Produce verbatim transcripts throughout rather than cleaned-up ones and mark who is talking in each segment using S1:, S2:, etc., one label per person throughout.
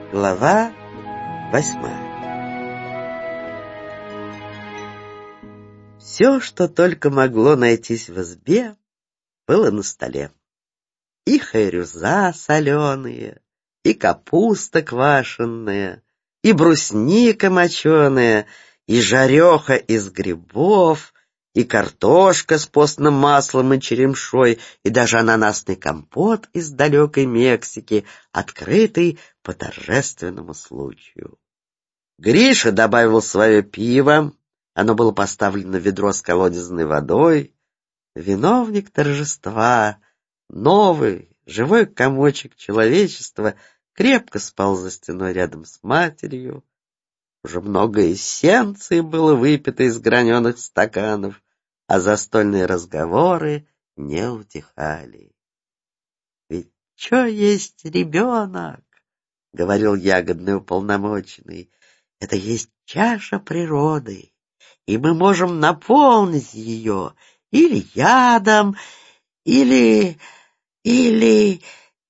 S1: Глава восьмая. Все, что только могло найтись в избе, было на столе. И хайрюза соленые, и капуста квашеная, и брусника моченая, и жареха из грибов, и картошка с постным маслом и черемшой, и даже ананасный компот из далекой Мексики, открытый по торжественному случаю. Гриша добавил свое пиво, оно было поставлено в ведро с колодезной водой. Виновник торжества, новый, живой комочек человечества, крепко спал за стеной рядом с матерью. Уже много эссенции было выпито из граненых стаканов, а застольные разговоры не утихали. «Ведь что есть ребенок?» — говорил ягодный уполномоченный. «Это есть чаша природы, и мы можем наполнить ее или ядом, или... или...»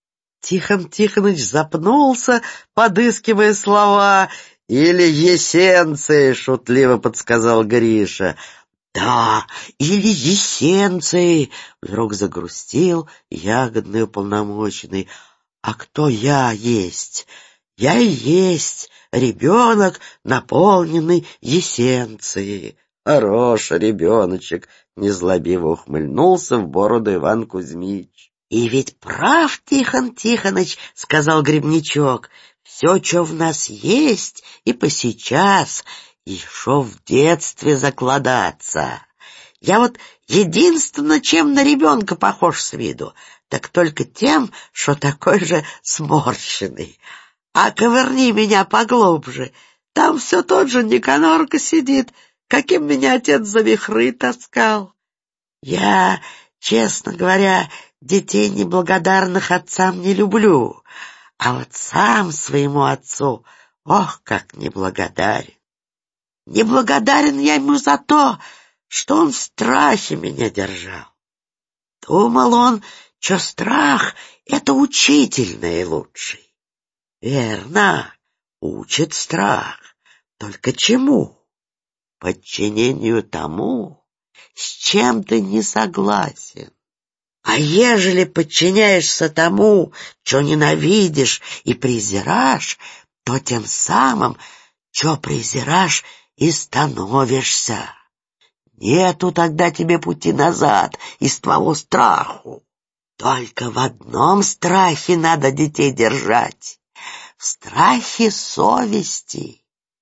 S1: Тихон Тихоныч запнулся, подыскивая слова. «Или эссенции», — шутливо подсказал Гриша. «Да, или эссенции», — вдруг загрустил ягодный уполномоченный. «А кто я есть? Я и есть ребенок, наполненный эссенцией». «Хороший ребеночек», — незлобиво ухмыльнулся в бороду Иван Кузьмич. «И ведь прав Тихон Тихоныч», — сказал Грибничок. «Все, что в нас есть, и посейчас, еще в детстве закладаться. Я вот единственно, чем на ребенка похож с виду, так только тем, что такой же сморщенный. А ковырни меня поглубже, там все тот же Никанорка сидит, каким меня отец за вихры таскал. Я, честно говоря, детей неблагодарных отцам не люблю, а вот сам своему отцу, ох, как неблагодарен. Неблагодарен я ему за то, что он в страхе меня держал. Думал он, что страх — это учитель наилучший. Верно, учит страх. Только чему? Подчинению тому, с чем ты не согласен. А ежели подчиняешься тому, что ненавидишь и презираешь, то тем самым, что презираешь, и становишься. Нету тогда тебе пути назад из твоего страху. Только в одном страхе надо детей держать — в страхе совести.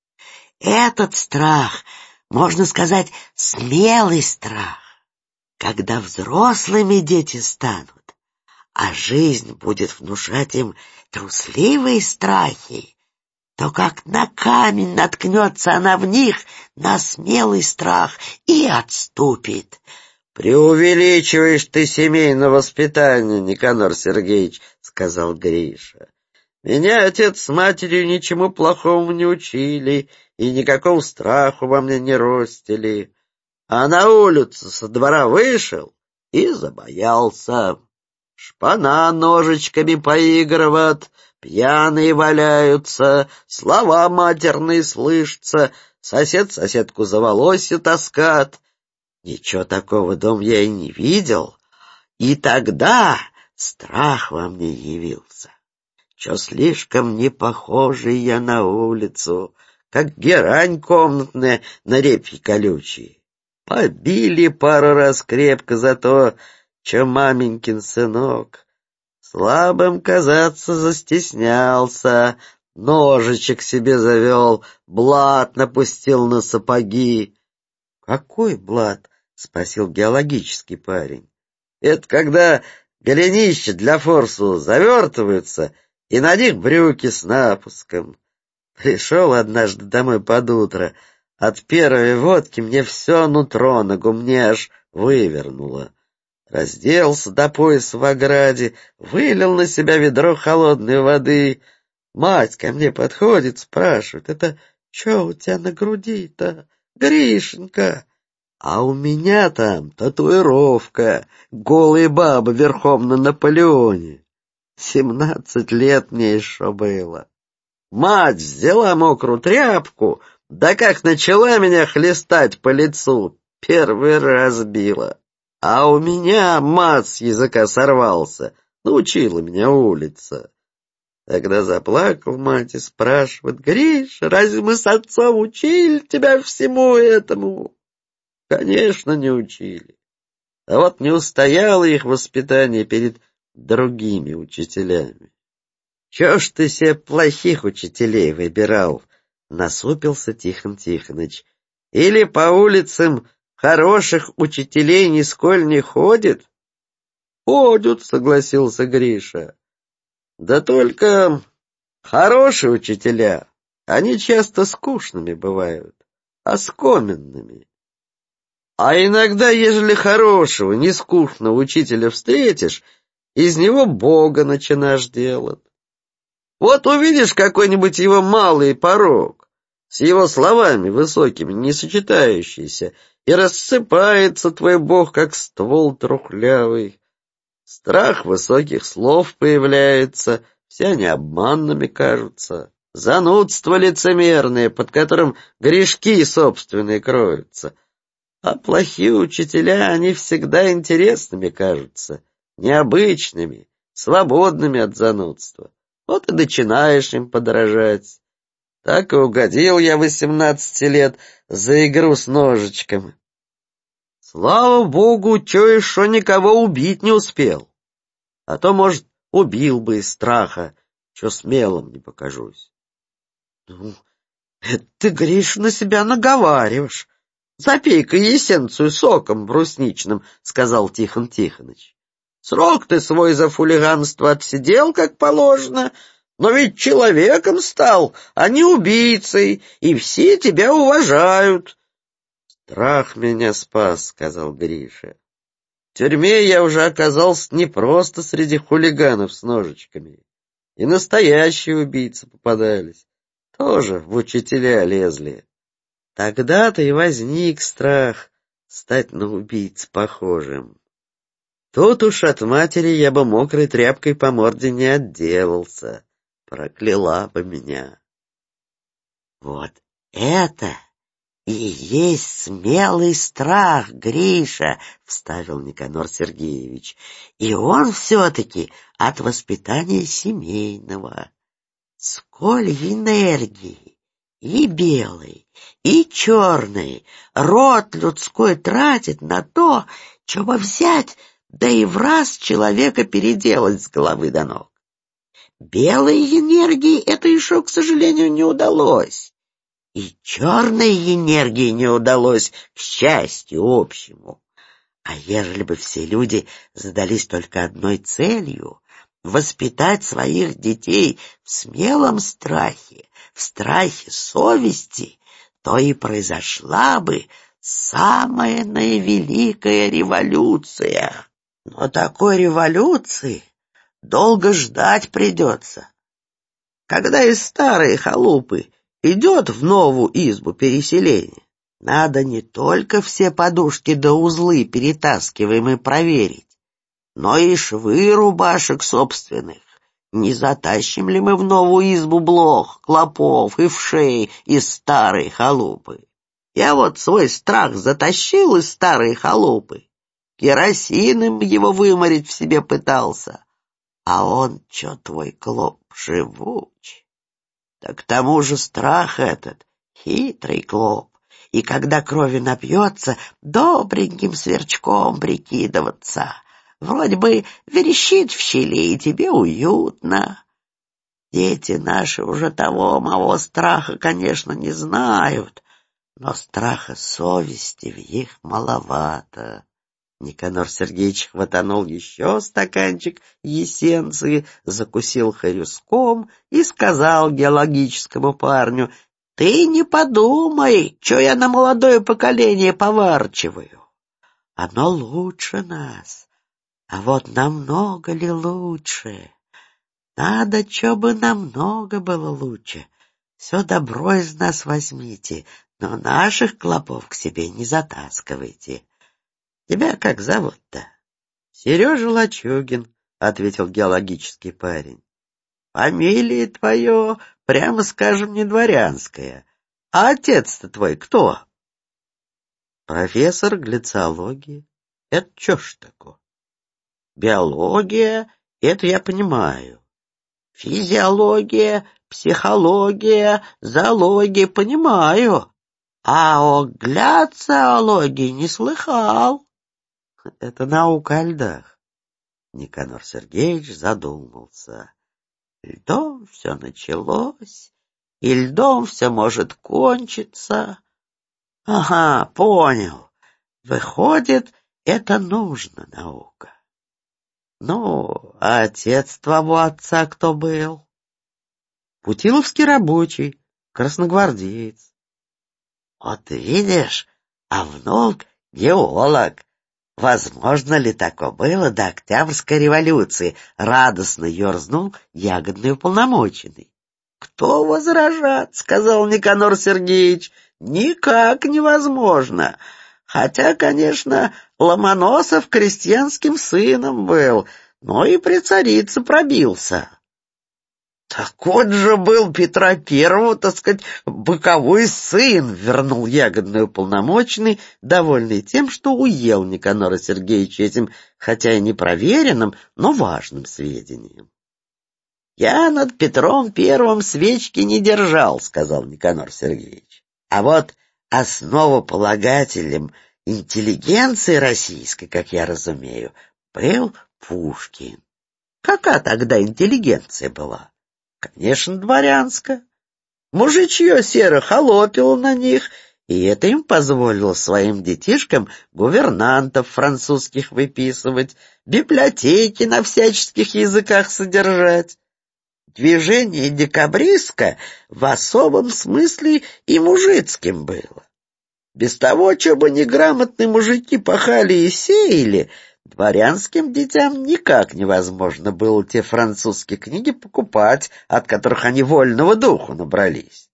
S1: Этот страх, можно сказать, смелый страх. Когда взрослыми дети станут, а жизнь будет внушать им трусливые страхи, то как на камень наткнется она в них, на смелый страх, и отступит. «Преувеличиваешь ты семейное воспитание, Никанор Сергеевич», — сказал Гриша. «Меня отец с матерью ничему плохому не учили и никакого страху во мне не ростили. А на улицу со двора вышел и забоялся. Шпана ножичками поигрывает, пьяные валяются, слова матерные слышатся, сосед соседку за волосье таскает. Ничего такого дом я и не видел. И тогда страх во мне явился. Че слишком не похожий я на улицу, как герань комнатная на репьи колючие. Побили пару раз крепко за то, че маменькин сынок. Слабым казаться застеснялся, ножичек себе завел, блат напустил на сапоги. — Какой блат? — спросил геологический парень. — Это когда голенища для форсу завертываются, и на них брюки с напуском. Пришел однажды домой под утро. От первой водки мне все нутро на гумне аж вывернуло. Разделся до пояса в ограде, вылил на себя ведро холодной воды. Мать ко мне подходит, спрашивает: «Это что у тебя на груди-то, Гришенька?» А у меня там татуировка, голая баба верхом на Наполеоне. Семнадцать лет мне еще было. Мать взяла мокрую тряпку, да как начала меня хлестать по лицу, первый раз била. А у меня мат с языка сорвался, научила меня улица. Тогда заплакал мать и спрашивает: «Гриша, разве мы с отцом учили тебя всему этому?» Конечно, не учили. А вот не устояло их воспитание перед другими учителями. «Чего ж ты себе плохих учителей выбирал?» — насупился Тихон Тихоныч. «Или по улицам хороших учителей нисколь не ходит?» «Ходят», — согласился Гриша. «Да только хорошие учителя, они часто скучными бывают, оскоменными. А иногда, ежели хорошего, нескучного учителя встретишь, из него Бога начинаешь делать. Вот увидишь какой-нибудь его малый порог, с его словами высокими, не сочетающийся, и рассыпается твой Бог, как ствол трухлявый. Страх высоких слов появляется, все они обманными кажутся. Занудство лицемерное, под которым грешки собственные кроются. А плохие учителя, они всегда интересными кажутся, необычными, свободными от занудства. Вот и начинаешь им подражать. Так и угодил я восемнадцати лет за игру с ножичками. Слава богу, чё еще никого убить не успел. А то, может, убил бы из страха, чё смелым не покажусь. Ну, это ты, Гриш, на себя наговариваешь. Запей-ка эссенцию соком брусничным, сказал Тихон Тихоныч. Срок ты свой за хулиганство отсидел, как положено, но ведь человеком стал, а не убийцей, и все тебя уважают. Страх меня спас, сказал Гриша. В тюрьме я уже оказался не просто среди хулиганов с ножичками. И настоящие убийцы попадались. Тоже в учителя лезли. Тогда-то и возник страх стать на убийц похожим. Тут уж от матери я бы мокрой тряпкой по морде не отделался. Прокляла бы меня. Вот это и есть смелый страх, Гриша, вставил Никанор Сергеевич. И он все-таки от воспитания семейного. Сколь энергии и белой, и черной род людской тратит на то, чтобы взять, да и в раз человека переделать с головы до ног. Белой энергии это еще, к сожалению, не удалось. И черной энергии не удалось, к счастью общему. А ежели бы все люди задались только одной целью — воспитать своих детей в смелом страхе, в страхе совести, то и произошла бы самая наивеликая революция. Но такой революции долго ждать придется. Когда из старой халупы идет в новую избу переселения, надо не только все подушки да узлы перетаскиваемые проверить, но и швы рубашек собственных. Не затащим ли мы в новую избу блох, клопов и вшей из старой халупы? Я вот свой страх затащил из старой халупы, керосином его выморить в себе пытался, а он, чё твой клоп, живуч. Так к тому же страх этот хитрый клоп, и когда крови напьется, добреньким сверчком прикидываться. Вроде бы верещит в щели, и тебе уютно. Дети наши уже того моего страха, конечно, не знают, но страха совести в них маловато. Никанор Сергеевич хватанул еще стаканчик эссенции, закусил хорюском и сказал геологическому парню: «Ты не подумай, что я на молодое поколение поворчиваю. Оно лучше нас, а вот намного ли лучше? Надо, чтобы намного было лучше. Все добро из нас возьмите, но наших клопов к себе не затаскивайте. Тебя как зовут-то?» «Сережа Лачугин», — ответил геологический парень. Фамилия твое, прямо скажем, не дворянская. А отец-то твой кто? Профессор глициологии. Это что ж такое? Биология, это я понимаю. Физиология, психология, зоология, понимаю. А о гляциологии не слыхал. Это наука о льдах. Никанор Сергеевич задумался. Льдом все началось, и льдом все может кончиться. Ага, понял. Выходит, это нужно наука. Ну, а отец твоего отца кто был? Путиловский рабочий, красногвардеец. Вот видишь, а внук геолог. Возможно ли такое было до Октябрьской революции? Радостно ерзнул ягодный уполномоченный. Кто возражат, сказал Никанор Сергеевич. Никак невозможно. Хотя, конечно, Ломоносов крестьянским сыном был, но и при царице пробился. Так вот же был Петра Первого, так сказать, боковой сын, вернул ягодный уполномоченный, довольный тем, что уел Никанора Сергеевича этим, хотя и непроверенным, но важным сведением. Я над Петром Первым свечки не держал, сказал Никанор Сергеевич. А вот основополагателем интеллигенции российской, как я разумею, был Пушкин. Какая тогда интеллигенция была? Конечно, дворянская. Мужичье серо холопило на них, и это им позволило своим детишкам гувернантов французских выписывать, библиотеки на всяческих языках содержать. Движение декабристское в особом смысле и мужицким было. Без того, что бы неграмотные мужики пахали и сеяли, дворянским детям никак невозможно было те французские книги покупать, от которых они вольного духу набрались.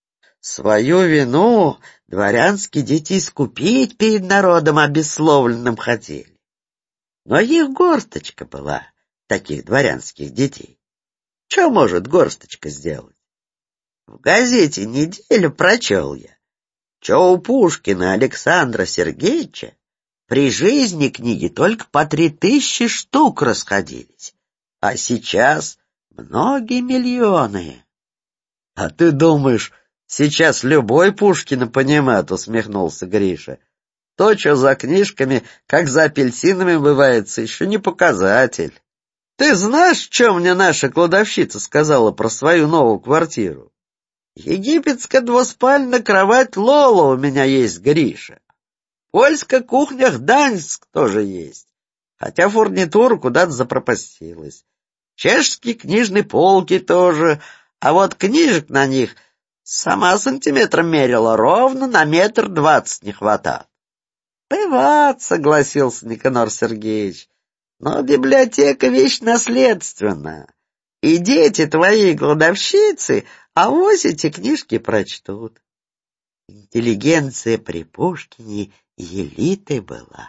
S1: Свою вину дворянские дети искупить перед народом обесловленным хотели. Но их горсточка была, таких дворянских детей. Что может горсточка сделать? В газете «Неделю» прочел я, что у Пушкина Александра Сергеевича при жизни книги только по три тысячи штук расходились, а сейчас многие миллионы. — А ты думаешь, сейчас любой Пушкина понимает, — усмехнулся Гриша. — То, что за книжками, как за апельсинами бывается, еще не показатель. Ты знаешь, что мне наша кладовщица сказала про свою новую квартиру? Египетская двуспальная кровать Лола у меня есть, Гриша. Польская кухня Гданьск тоже есть, хотя фурнитура куда-то запропастилась. Чешские книжные полки тоже, а вот книжек на них сама сантиметром мерила, ровно на метр двадцать не хватает. — Бывает, — согласился Никанор Сергеевич, — но библиотека — вещь наследственная, и дети твоей кладовщицы авось эти книжки прочтут. Интеллигенция при Пушкине элитой была.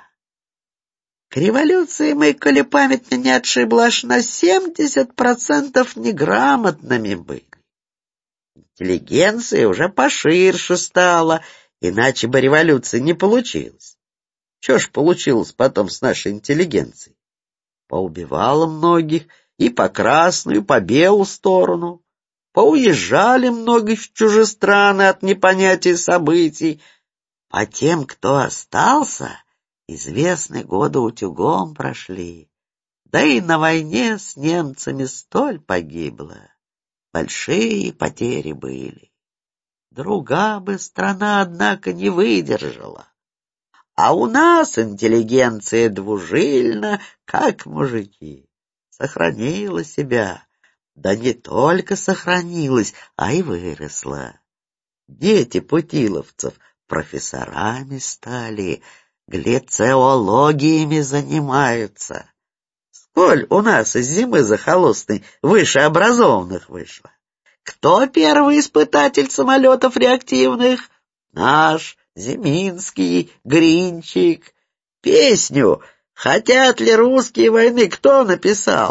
S1: К революции мы, коли память меня не отшибла, аж на семьдесят процентов неграмотными были. Интеллигенция уже поширше стала, иначе бы революция не получилась. Что ж получилось потом с нашей интеллигенцией? Поубивала многих и по красную, и по белую сторону. Поуезжали многие в чужестраны от непонятия событий. А тем, кто остался, известные годы утюгом прошли. Да и на войне с немцами столь погибло. Большие потери были. Друга бы страна, однако, не выдержала. А у нас интеллигенция двужильна, как мужики. Сохранила себя. Да не только сохранилась, а и выросла. Дети путиловцев профессорами стали, глицеологиями занимаются. Сколь у нас из зимы захолустной вышеобразованных вышло. Кто первый испытатель самолетов реактивных? Наш, Зиминский, Гринчик. Песню «Хотят ли русские войны» кто написал?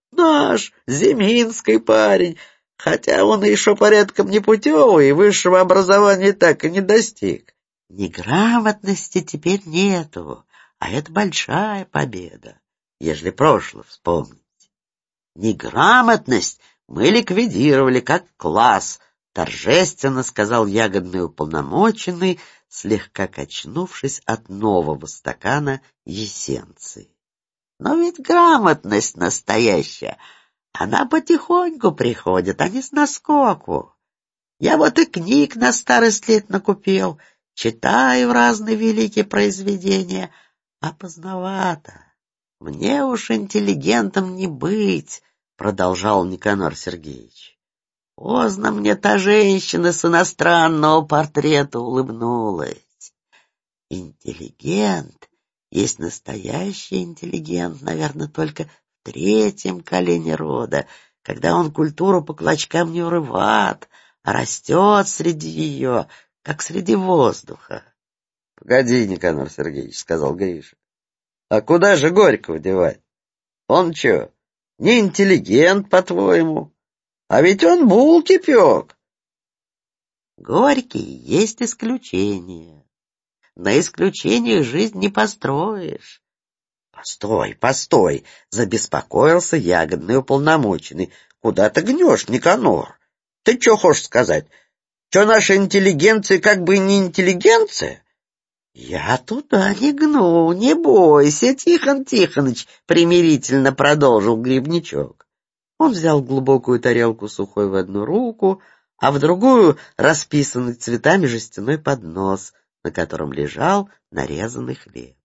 S2: Наш, Зиминский парень, хотя он еще порядком непутевый и высшего образования так и не достиг.
S1: Неграмотности теперь нету, а это большая победа, ежели прошлое вспомнить. Неграмотность мы ликвидировали как класс, торжественно сказал ягодный уполномоченный, слегка качнувшись от нового стакана эссенции. Но ведь грамотность настоящая, она потихоньку приходит, а не с наскоку. Я вот и книг на старость лет накупил, читаю разные великие произведения, а поздновато. Мне уж интеллигентом не быть, продолжал Никанор Сергеевич. Поздно мне та женщина с иностранного портрета улыбнулась. Интеллигент есть настоящий интеллигент, наверное, только в третьем колене рода, когда он культуру по клочкам не урывает, а растет среди ее, как среди воздуха.
S2: — Погоди, Никанор Сергеевич, — сказал Гриша. — А куда же Горького девать? Он что, не интеллигент, по-твоему? А ведь он булки пек.
S1: Горький есть исключение. На исключениях жизнь не построишь.
S2: Постой, постой, забеспокоился ягодный уполномоченный. Куда ты гнешь, Никанор? Ты что хочешь сказать? Что наша интеллигенция как бы не интеллигенция?
S1: Я туда не гну, не бойся, Тихон Тихоныч, примирительно продолжил Грибничок. Он взял глубокую тарелку сухой в одну руку, а в другую расписанный цветами жестяной поднос, на котором лежал нарезанный хлеб.